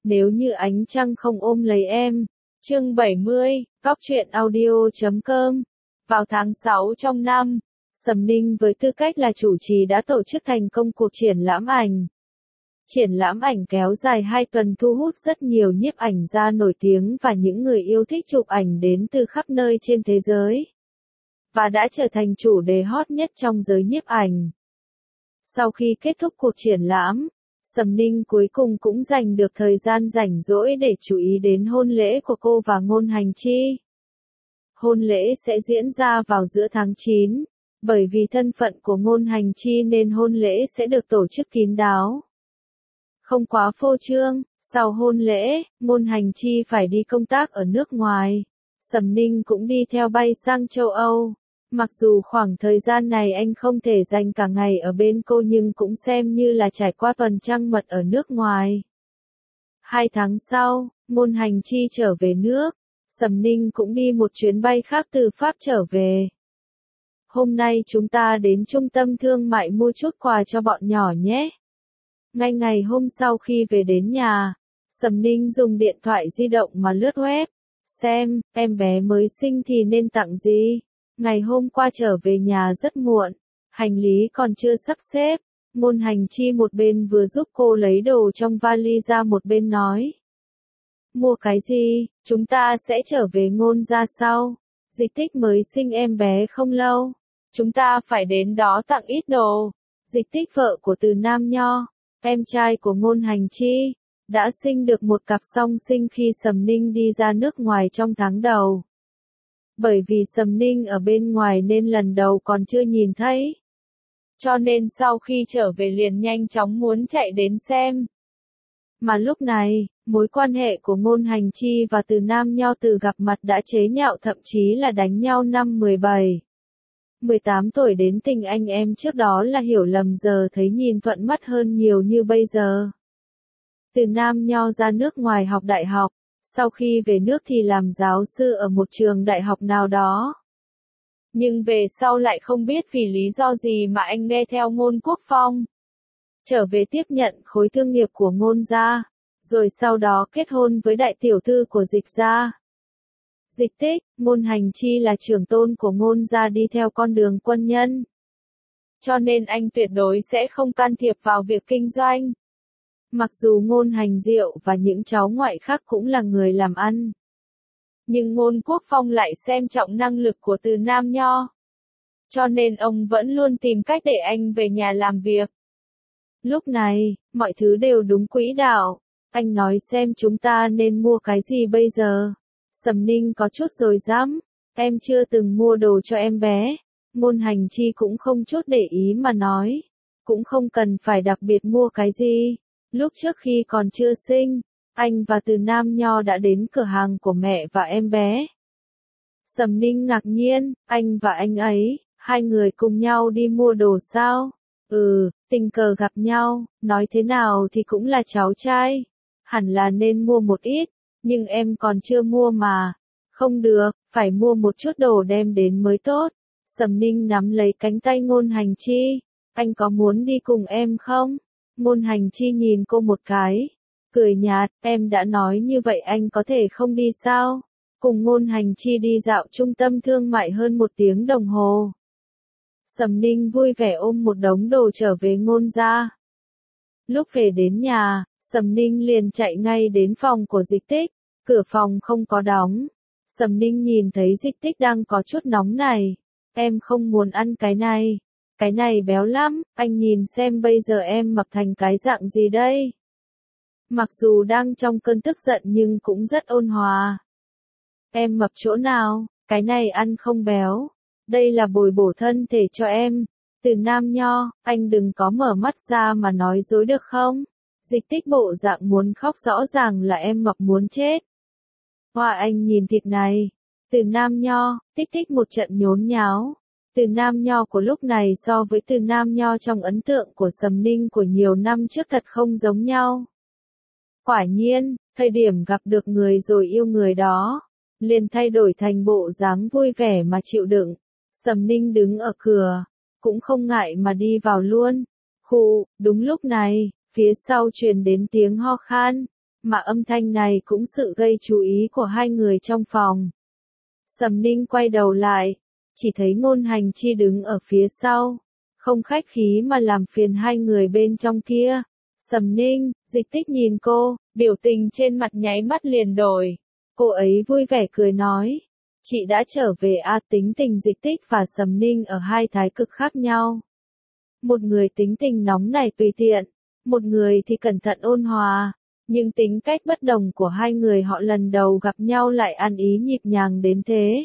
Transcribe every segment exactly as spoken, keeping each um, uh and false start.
nếu như ánh trăng không ôm lấy em. Chương bảy mươi, Góc truyện audio chấm com. Vào tháng sáu trong năm, Sầm Ninh với tư cách là chủ trì đã tổ chức thành công cuộc triển lãm ảnh. Triển lãm ảnh kéo dài hai tuần thu hút rất nhiều nhiếp ảnh gia nổi tiếng và những người yêu thích chụp ảnh đến từ khắp nơi trên thế giới. Và đã trở thành chủ đề hot nhất trong giới nhiếp ảnh. Sau khi kết thúc cuộc triển lãm, Sầm Ninh cuối cùng cũng dành được thời gian rảnh rỗi để chú ý đến hôn lễ của cô và Ngôn Hành Chi. Hôn lễ sẽ diễn ra vào giữa tháng chín, bởi vì thân phận của Ngôn Hành Chi nên hôn lễ sẽ được tổ chức kín đáo. Không quá phô trương, sau hôn lễ, Ngôn Hành Chi phải đi công tác ở nước ngoài. Sầm Ninh cũng đi theo bay sang châu Âu. Mặc dù khoảng thời gian này anh không thể dành cả ngày ở bên cô nhưng cũng xem như là trải qua tuần trăng mật ở nước ngoài. Hai tháng sau, Ngôn Hành Chi trở về nước. Sầm Ninh cũng đi một chuyến bay khác từ Pháp trở về. Hôm nay chúng ta đến trung tâm thương mại mua chút quà cho bọn nhỏ nhé. Ngay ngày hôm sau khi về đến nhà, Sầm Ninh dùng điện thoại di động mà lướt web, xem, em bé mới sinh thì nên tặng gì. Ngày hôm qua trở về nhà rất muộn, hành lý còn chưa sắp xếp. Ngôn Hành Chi một bên vừa giúp cô lấy đồ trong vali ra một bên nói. Mua cái gì, chúng ta sẽ trở về Ngôn ra sau. Dịch Tích mới sinh em bé không lâu, chúng ta phải đến đó tặng ít đồ. Dịch Tích vợ của Từ Nam Nho, em trai của Ngôn Hành Chi, đã sinh được một cặp song sinh khi Sầm Ninh đi ra nước ngoài trong tháng đầu. Bởi vì Sầm Ninh ở bên ngoài nên lần đầu còn chưa nhìn thấy. Cho nên sau khi trở về liền nhanh chóng muốn chạy đến xem. Mà lúc này, mối quan hệ của Ngôn Hành Chi và Từ Nam Nho từ gặp mặt đã chế nhạo thậm chí là đánh nhau năm mười bảy. mười tám tuổi đến tình anh em trước đó là hiểu lầm giờ thấy nhìn thuận mắt hơn nhiều như bây giờ. Từ Nam Nho ra nước ngoài học đại học. Sau khi về nước thì làm giáo sư ở một trường đại học nào đó. Nhưng về sau lại không biết vì lý do gì mà anh nghe theo Ngôn Quốc Phong. Trở về tiếp nhận khối thương nghiệp của Ngôn gia, rồi sau đó kết hôn với đại tiểu thư của Dịch gia. Dịch Tích, Ngôn Hành Chi là trưởng tôn của Ngôn gia đi theo con đường quân nhân. Cho nên anh tuyệt đối sẽ không can thiệp vào việc kinh doanh. Mặc dù Ngôn Hành Diệu và những cháu ngoại khác cũng là người làm ăn. Nhưng Ngôn Quốc Phong lại xem trọng năng lực của Từ Nam Nho. Cho nên ông vẫn luôn tìm cách để anh về nhà làm việc. Lúc này, mọi thứ đều đúng quỹ đạo. Anh nói xem chúng ta nên mua cái gì bây giờ. Sầm Ninh có chút rồi dám. Em chưa từng mua đồ cho em bé. Ngôn Hành Chi cũng không chút để ý mà nói. Cũng không cần phải đặc biệt mua cái gì. Lúc trước khi còn chưa sinh, anh và Từ Nam Nho đã đến cửa hàng của mẹ và em bé. Sầm Ninh ngạc nhiên, anh và anh ấy, hai người cùng nhau đi mua đồ sao? Ừ, tình cờ gặp nhau, nói thế nào thì cũng là cháu trai. Hẳn là nên mua một ít, nhưng em còn chưa mua mà. Không được, phải mua một chút đồ đem đến mới tốt. Sầm Ninh nắm lấy cánh tay Ngôn Hành Chi. Anh có muốn đi cùng em không? Ngôn Hành Chi nhìn cô một cái, cười nhạt, em đã nói như vậy anh có thể không đi sao? Cùng Ngôn Hành Chi đi dạo trung tâm thương mại hơn một tiếng đồng hồ. Sầm Ninh vui vẻ ôm một đống đồ trở về Ngôn gia. Lúc về đến nhà, Sầm Ninh liền chạy ngay đến phòng của Dịch Tích, cửa phòng không có đóng. Sầm Ninh nhìn thấy Dịch Tích đang có chút nóng này, em không muốn ăn cái này. Cái này béo lắm, anh nhìn xem bây giờ em mập thành cái dạng gì đây. Mặc dù đang trong cơn tức giận nhưng cũng rất ôn hòa. Em mập chỗ nào, cái này ăn không béo. Đây là bồi bổ thân thể cho em. Từ Nam Nho, anh đừng có mở mắt ra mà nói dối được không? Dịch Tích bộ dạng muốn khóc rõ ràng là em mập muốn chết. Hoa anh nhìn thịt này. Từ Nam Nho, Tích Tích một trận nhốn nháo. Từ Nam Nho của lúc này so với Từ Nam Nho trong ấn tượng của Sầm Ninh của nhiều năm trước thật không giống nhau. Quả nhiên, thời điểm gặp được người rồi yêu người đó, liền thay đổi thành bộ dáng vui vẻ mà chịu đựng. Sầm Ninh đứng ở cửa, cũng không ngại mà đi vào luôn. Khụ, đúng lúc này, phía sau truyền đến tiếng ho khan. mà âm thanh này cũng sự gây chú ý của hai người trong phòng. Sầm Ninh quay đầu lại, chỉ thấy Ngôn Hành Chi đứng ở phía sau, không khách khí mà làm phiền hai người bên trong kia. Sầm Ninh, Dịch Tích nhìn cô, biểu tình trên mặt nháy mắt liền đổi. Cô ấy vui vẻ cười nói, chị đã trở về à. Tính tình Dịch Tích và Sầm Ninh ở hai thái cực khác nhau. Một người tính tình nóng nảy tùy tiện, một người thì cẩn thận ôn hòa, nhưng tính cách bất đồng của hai người họ lần đầu gặp nhau lại ăn ý nhịp nhàng đến thế.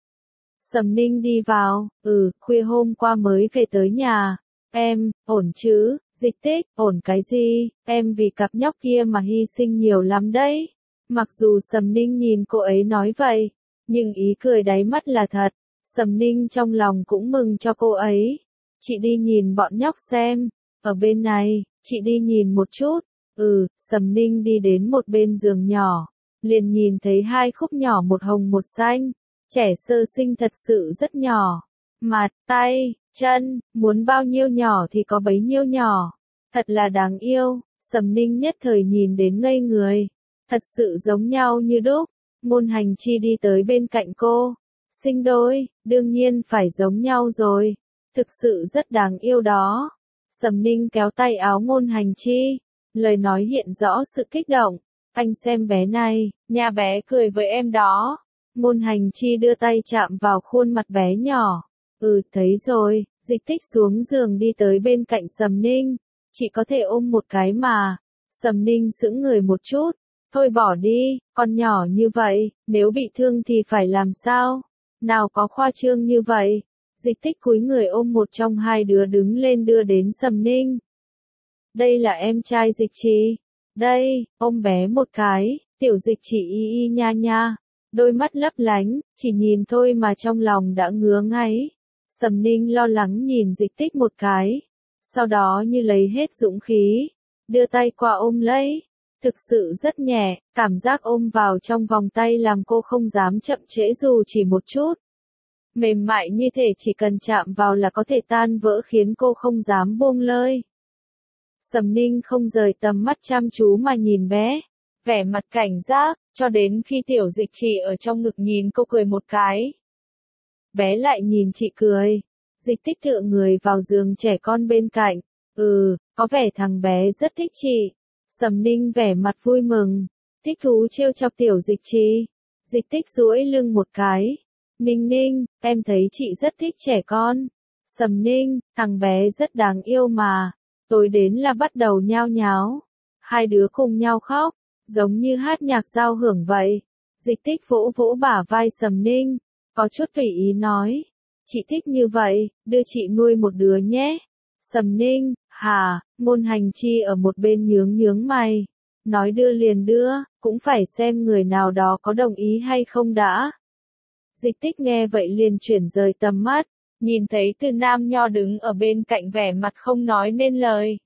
Sầm Ninh đi vào, ừ, khuya hôm qua mới về tới nhà. Em, ổn chứ? Dịch Tích, ổn cái gì? Em vì cặp nhóc kia mà hy sinh nhiều lắm đấy. Mặc dù Sầm Ninh nhìn cô ấy nói vậy, nhưng ý cười đáy mắt là thật. Sầm Ninh trong lòng cũng mừng cho cô ấy. Chị đi nhìn bọn nhóc xem. Ở bên này, chị đi nhìn một chút. Ừ, Sầm Ninh đi đến một bên giường nhỏ, liền nhìn thấy hai khúc nhỏ một hồng một xanh. Trẻ sơ sinh thật sự rất nhỏ. Mặt, tay, chân, muốn bao nhiêu nhỏ thì có bấy nhiêu nhỏ. Thật là đáng yêu. Sầm Ninh nhất thời nhìn đến ngây người. Thật sự giống nhau như đúc. Ngôn Hành Chi đi tới bên cạnh cô. Sinh đôi, đương nhiên phải giống nhau rồi. Thực sự rất đáng yêu đó. Sầm Ninh kéo tay áo Ngôn Hành Chi. Lời nói hiện rõ sự kích động. Anh xem bé này, nhà bé cười với em đó. Ngôn Hành Chi đưa tay chạm vào khuôn mặt bé nhỏ. Ừ, thấy rồi. Dịch Tích xuống giường đi tới bên cạnh Sầm Ninh. Chị có thể ôm một cái mà. Sầm Ninh sững người một chút. Thôi bỏ đi, con nhỏ như vậy, nếu bị thương thì phải làm sao? Nào có khoa trương như vậy. Dịch Tích cúi người ôm một trong hai đứa đứng lên đưa đến Sầm Ninh. Đây là em trai Dịch Trì. Đây, ôm bé một cái. Tiểu Dịch Trì y y nha nha. Đôi mắt lấp lánh, chỉ nhìn thôi mà trong lòng đã ngứa ngáy. Sầm Ninh lo lắng nhìn Dịch Tích một cái. Sau đó như lấy hết dũng khí. Đưa tay qua ôm lấy. Thực sự rất nhẹ, cảm giác ôm vào trong vòng tay làm cô không dám chậm trễ dù chỉ một chút. Mềm mại như thể chỉ cần chạm vào là có thể tan vỡ khiến cô không dám buông lơi. Sầm Ninh không rời tầm mắt chăm chú mà nhìn bé. Vẻ mặt cảnh giác, cho đến khi Tiểu Dịch Trì ở trong ngực nhìn cô cười một cái. Bé lại nhìn chị cười. Dịch Tích tựa người vào giường trẻ con bên cạnh. Ừ, có vẻ thằng bé rất thích chị. Sầm Ninh vẻ mặt vui mừng. Thích thú trêu chọc Tiểu Dịch Trì. Dịch Tích duỗi lưng một cái. Ninh Ninh, em thấy chị rất thích trẻ con. Sầm Ninh, thằng bé rất đáng yêu mà. Tối đến là bắt đầu nhao nháo. Hai đứa cùng nhau khóc. Giống như hát nhạc giao hưởng vậy. Dịch Tích vỗ vỗ bả vai Sầm Ninh. Có chút tùy ý nói. Chị thích như vậy, đưa chị nuôi một đứa nhé. Sầm Ninh, hả? Ngôn Hành Chi ở một bên nhướng nhướng mày. Nói đưa liền đưa, cũng phải xem người nào đó có đồng ý hay không đã. Dịch Tích nghe vậy liền chuyển rời tầm mắt. Nhìn thấy Từ Nam Nho đứng ở bên cạnh vẻ mặt không nói nên lời.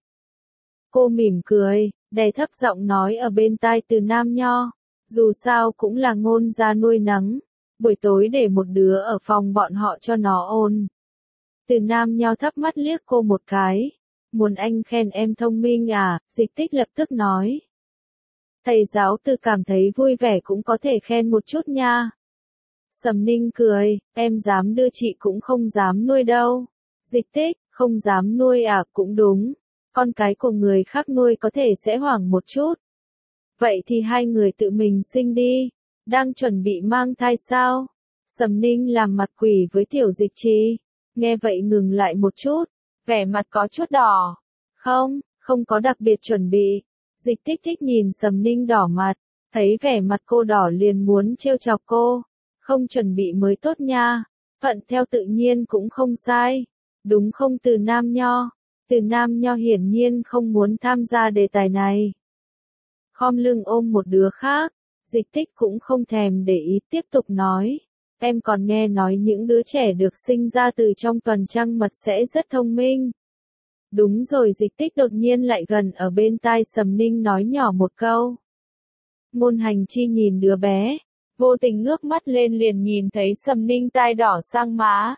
Cô mỉm cười, đè thấp giọng nói ở bên tai Từ Nam Nho. Dù sao cũng là Ngôn gia nuôi nấng. Buổi tối để một đứa ở phòng bọn họ cho nó ôn. Từ Nam Nho thấp mắt liếc cô một cái. Muốn anh khen em thông minh à? Dịch Tích lập tức nói. Thầy giáo Từ cảm thấy vui vẻ cũng có thể khen một chút nha. Sầm Ninh cười, em dám đưa chị cũng không dám nuôi đâu. Dịch Tích, không dám nuôi à? Cũng đúng. Con cái của người khác nuôi có thể sẽ hoảng một chút. Vậy thì hai người tự mình sinh đi. Đang chuẩn bị mang thai sao? Sầm Ninh làm mặt quỷ với Tiểu Dịch Trì. Nghe vậy ngừng lại một chút. Vẻ mặt có chút đỏ. Không, không có đặc biệt chuẩn bị. Dịch Tích thích nhìn Sầm Ninh đỏ mặt. Thấy vẻ mặt cô đỏ liền muốn trêu chọc cô. Không chuẩn bị mới tốt nha. Thuận theo tự nhiên cũng không sai. Đúng không Từ Nam Nho? Từ Nam Nho hiển nhiên không muốn tham gia đề tài này. Khom lưng ôm một đứa khác. Dịch Tích cũng không thèm để ý tiếp tục nói. Em còn nghe nói những đứa trẻ được sinh ra từ trong tuần trăng mật sẽ rất thông minh. Đúng rồi. Dịch Tích đột nhiên lại gần ở bên tai Sầm Ninh nói nhỏ một câu. Ngôn Hành Chi nhìn đứa bé. Vô tình ngước mắt lên liền nhìn thấy Sầm Ninh tai đỏ sang má.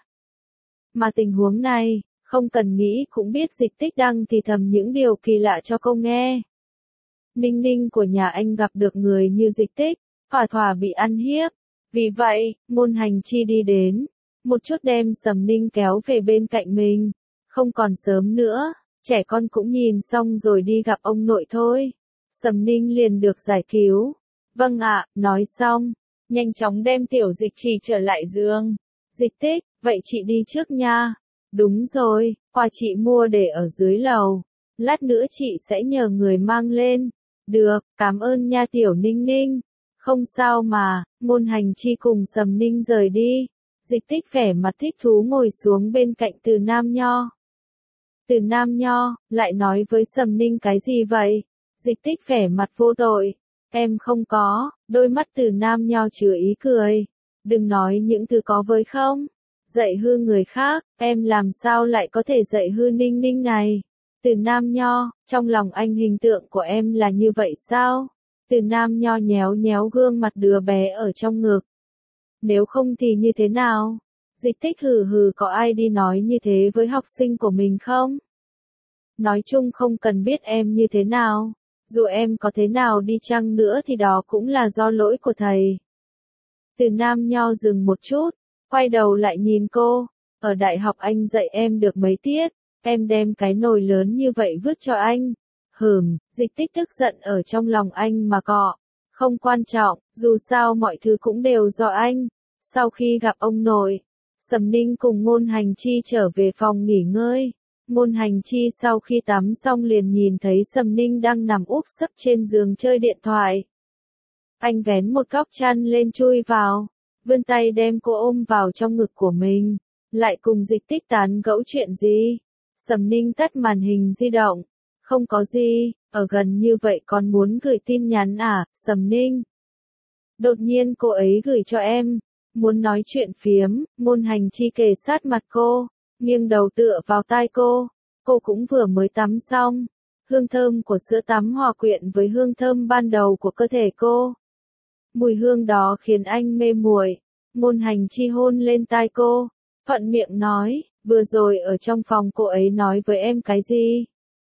Mà tình huống này, không cần nghĩ cũng biết Dịch Tích đang thì thầm những điều kỳ lạ cho cô nghe. Ninh ninh của nhà anh gặp được người như Dịch Tích, thỏa thỏa bị ăn hiếp. Vì vậy, Ngôn Hành Chi đi đến, một chút đem Sầm Ninh kéo về bên cạnh mình. Không còn sớm nữa, trẻ con cũng nhìn xong rồi đi gặp ông nội thôi. Sầm Ninh liền được giải cứu. Vâng ạ, nói xong, nhanh chóng đem Tiểu Dịch Trì trở lại giường. Dịch Tích, vậy chị đi trước nha. Đúng rồi, quà chị mua để ở dưới lầu. Lát nữa chị sẽ nhờ người mang lên. Được, cảm ơn nha Tiểu Ninh Ninh. Không sao mà, Ngôn Hành Chi cùng Sầm Ninh rời đi. Dịch Tích vẻ mặt thích thú ngồi xuống bên cạnh Từ Nam Nho. Từ Nam Nho, lại nói với Sầm Ninh cái gì vậy? Dịch Tích vẻ mặt vô tội. Em không có, đôi mắt Từ Nam Nho chứa ý cười. Đừng nói những thứ có với không. Dạy hư người khác, em làm sao lại có thể dạy hư Ninh Ninh này? Từ Nam Nho, trong lòng anh hình tượng của em là như vậy sao? Từ Nam Nho nhéo nhéo gương mặt đứa bé ở trong ngực. Nếu không thì như thế nào? Dịch Tích hừ hừ, có ai đi nói như thế với học sinh của mình không? Nói chung không cần biết em như thế nào. Dù em có thế nào đi chăng nữa thì đó cũng là do lỗi của thầy. Từ Nam Nho dừng một chút, quay đầu lại nhìn cô. Ở đại học anh dạy em được mấy tiết, em đem cái nồi lớn như vậy vứt cho anh. Hừm, Dịch Tích tức giận ở trong lòng anh mà cọ. Không quan trọng, dù sao mọi thứ cũng đều do anh. Sau khi gặp ông nội, Sầm Ninh cùng Ngôn Hành Chi trở về phòng nghỉ ngơi. Ngôn Hành Chi sau khi tắm xong liền nhìn thấy Sầm Ninh đang nằm úp sấp trên giường chơi điện thoại. Anh vén một góc chăn lên chui vào, vươn tay đem cô ôm vào trong ngực của mình. Lại cùng Dịch Tích tán gẫu chuyện gì? Sầm Ninh tắt màn hình di động. Không có gì, ở gần như vậy còn muốn gửi tin nhắn à, Sầm Ninh? Đột nhiên cô ấy gửi cho em. Muốn nói chuyện phiếm, Ngôn Hành Chi kề sát mặt cô, nghiêng đầu tựa vào tai cô. Cô cũng vừa mới tắm xong. Hương thơm của sữa tắm hòa quyện với hương thơm ban đầu của cơ thể cô. Mùi hương đó khiến anh mê muội. Ngôn Hành Chi hôn lên tai cô, thuận miệng nói, vừa rồi ở trong phòng cô ấy nói với em cái gì?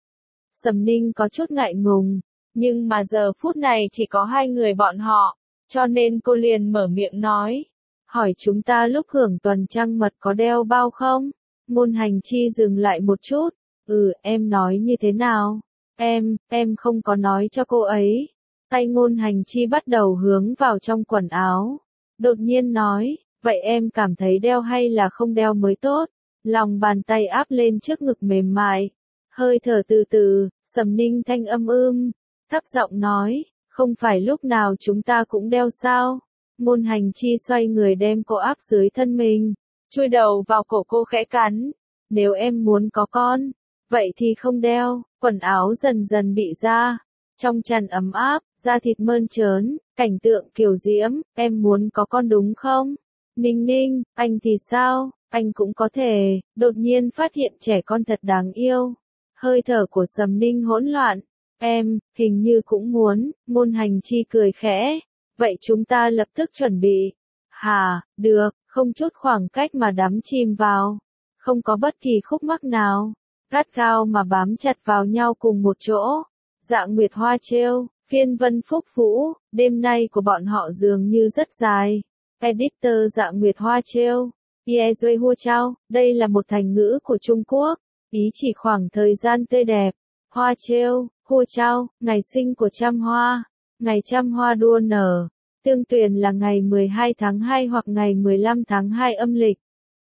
Sầm Ninh có chút ngại ngùng, nhưng mà giờ phút này chỉ có hai người bọn họ, cho nên cô liền mở miệng nói. Hỏi chúng ta lúc hưởng tuần trăng mật có đeo bao không? Ngôn Hành Chi dừng lại một chút. Ừ, em nói như thế nào? Em, em không có nói cho cô ấy. Tay Ngôn Hành Chi bắt đầu hướng vào trong quần áo. Đột nhiên nói, vậy em cảm thấy đeo hay là không đeo mới tốt? Lòng bàn tay áp lên trước ngực mềm mại. Hơi thở từ từ, Sầm Ninh thanh âm ưm. Thấp giọng nói, không phải lúc nào chúng ta cũng đeo sao? Ngôn Hành Chi xoay người đem cô áp dưới thân mình, chui đầu vào cổ cô khẽ cắn. Nếu em muốn có con, vậy thì không đeo. Quần áo dần dần bị ra, trong chăn ấm áp, da thịt mơn trớn, cảnh tượng kiều diễm. Em muốn có con đúng không? Ninh Ninh, anh thì sao? Anh cũng có thể. Đột nhiên phát hiện trẻ con thật đáng yêu. Hơi thở của Sầm Ninh hỗn loạn. Em, hình như cũng muốn. Ngôn Hành Chi cười khẽ. Vậy chúng ta lập tức chuẩn bị. Hà, được, không chút khoảng cách mà đắm chìm vào. Không có bất kỳ khúc mắc nào. Gắt gao mà bám chặt vào nhau cùng một chỗ. Dạ Nguyệt Hoa trêu, phiên vân phúc vũ, đêm nay của bọn họ dường như rất dài. Editor Dạ Nguyệt Hoa trêu, Ye Duy Hua Chao, đây là một thành ngữ của Trung Quốc, ý chỉ khoảng thời gian tươi đẹp. Hoa trêu, Hua Chao, ngày sinh của trăm hoa, ngày trăm hoa đua nở. Tương Tuyền là ngày mười hai tháng hai hoặc ngày mười lăm tháng hai âm lịch.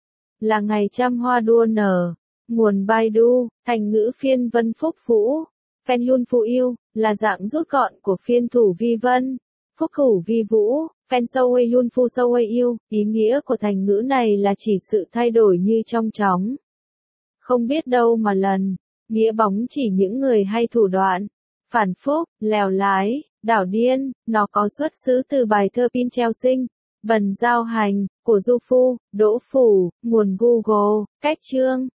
Là ngày trăm hoa đua nở. Nguồn Baidu, thành ngữ phiên vân phúc vũ. Phen Yun Phụ Yêu, là dạng rút gọn của phiên thủ vi vân. Phúc thủ vi vũ, Phen Sâu Wei Yun Phu Sâu Wei Yêu. Ý nghĩa của thành ngữ này là chỉ sự thay đổi như trong chóng. Không biết đâu mà lần. Nghĩa bóng chỉ những người hay thủ đoạn. Phản phúc, lèo lái, đảo điên. Nó có xuất xứ từ bài thơ Pin Treo Sinh, Bần Giao Hành, của Du Phu, Đỗ Phủ. Nguồn Google, cách chương.